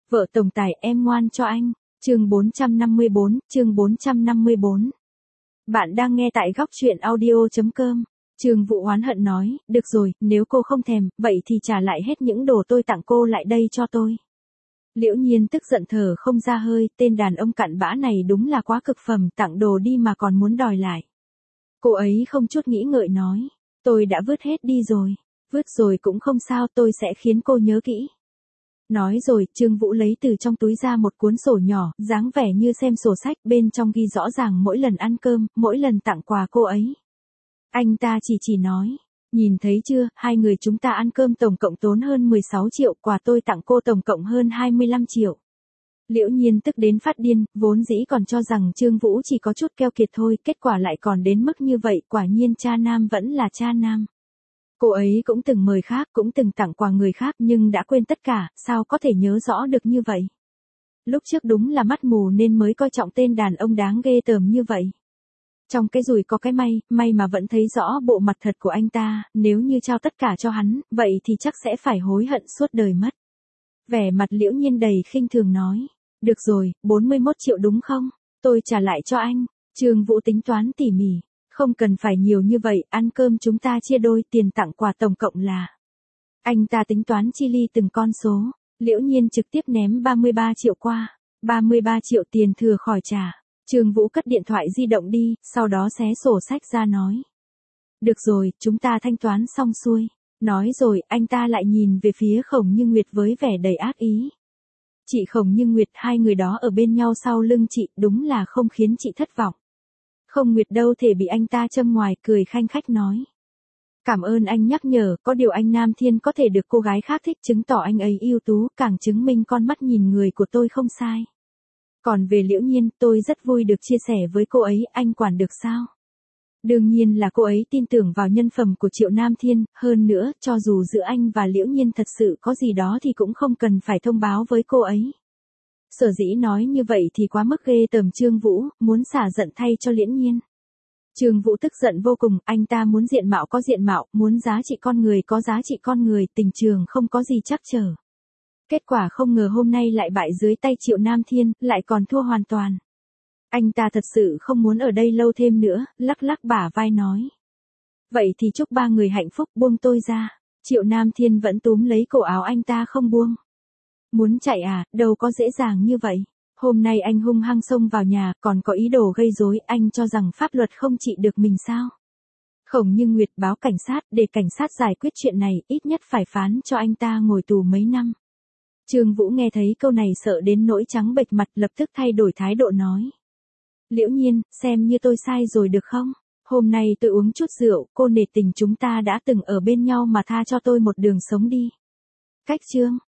Vợ tổng tài em ngoan cho anh. Chương 454, chương 454. Bạn đang nghe tại góc truyện audio.com. Trương Vũ oán hận nói, được rồi, nếu cô không thèm, vậy thì trả lại hết những đồ tôi tặng cô lại đây cho tôi. Liễu Nhiên tức giận thở không ra hơi, tên đàn ông cặn bã này đúng là quá cực phẩm, tặng đồ đi mà còn muốn đòi lại. Cô ấy không chút nghĩ ngợi nói, tôi đã vứt hết đi rồi. Vứt rồi cũng không sao, tôi sẽ khiến cô nhớ kỹ. Nói rồi, Trương Vũ lấy từ trong túi ra một cuốn sổ nhỏ, dáng vẻ như xem sổ sách, bên trong ghi rõ ràng mỗi lần ăn cơm, mỗi lần tặng quà cô ấy. Anh ta chỉ nói, nhìn thấy chưa, hai người chúng ta ăn cơm tổng cộng tốn hơn 16 triệu, quà tôi tặng cô tổng cộng hơn 25 triệu. Liễu Nhiên tức đến phát điên, vốn dĩ còn cho rằng Trương Vũ chỉ có chút keo kiệt thôi, kết quả lại còn đến mức như vậy, quả nhiên cha nam vẫn là cha nam. Cô ấy cũng từng mời khác, cũng từng tặng quà người khác nhưng đã quên tất cả, sao có thể nhớ rõ được như vậy. Lúc trước đúng là mắt mù nên mới coi trọng tên đàn ông đáng ghê tởm như vậy. Trong cái rủi có cái may mà vẫn thấy rõ bộ mặt thật của anh ta, nếu như trao tất cả cho hắn, vậy thì chắc sẽ phải hối hận suốt đời mất. Vẻ mặt Liễu Nhiên đầy khinh thường nói, được rồi, 41 triệu đúng không? Tôi trả lại cho anh. Trương Vũ tính toán tỉ mỉ. Không cần phải nhiều như vậy, ăn cơm chúng ta chia đôi, tiền tặng quà tổng cộng là. Anh ta tính toán chi ly từng con số. Liễu Nhiên trực tiếp ném 33 triệu qua. 33 triệu tiền thừa khỏi trả. Trương Vũ cất điện thoại di động đi, sau đó xé sổ sách ra nói. Được rồi, chúng ta thanh toán xong xuôi. Nói rồi, anh ta lại nhìn về phía Khổng Như Nguyệt với vẻ đầy ác ý. Chị Khổng Như Nguyệt, hai người đó ở bên nhau sau lưng chị, đúng là không khiến chị thất vọng. Không Nguyệt đâu thể bị anh ta châm ngoài, cười khanh khách nói. Cảm ơn anh nhắc nhở, có điều anh Nam Thiên có thể được cô gái khác thích chứng tỏ anh ấy ưu tú, càng chứng minh con mắt nhìn người của tôi không sai. Còn về Liễu Nhiên, tôi rất vui được chia sẻ với cô ấy, anh quản được sao? Đương nhiên là cô ấy tin tưởng vào nhân phẩm của Triệu Nam Thiên, hơn nữa, cho dù giữa anh và Liễu Nhiên thật sự có gì đó thì cũng không cần phải thông báo với cô ấy. Sở dĩ nói như vậy thì quá mức ghê tởm Trương Vũ, muốn xả giận thay cho Liễu Nhiên. Trương Vũ tức giận vô cùng, anh ta muốn diện mạo có diện mạo, muốn giá trị con người có giá trị con người, tình trường không có gì trắc trở. Kết quả không ngờ hôm nay lại bại dưới tay Triệu Nam Thiên, lại còn thua hoàn toàn. Anh ta thật sự không muốn ở đây lâu thêm nữa, lắc lắc bả vai nói. Vậy thì chúc ba người hạnh phúc, buông tôi ra. Triệu Nam Thiên vẫn túm lấy cổ áo anh ta không buông. Muốn chạy à, đâu có dễ dàng như vậy. Hôm nay anh hung hăng xông vào nhà, còn có ý đồ gây rối, anh cho rằng pháp luật không trị được mình sao? Khổng Như Nguyệt báo cảnh sát, để cảnh sát giải quyết chuyện này, ít nhất phải phán cho anh ta ngồi tù mấy năm. Trương Vũ nghe thấy câu này sợ đến nỗi trắng bệch mặt, lập tức thay đổi thái độ nói. Liễu Nhiên, xem như tôi sai rồi được không? Hôm nay tôi uống chút rượu, cô nể tình chúng ta đã từng ở bên nhau mà tha cho tôi một đường sống đi. Cách chương.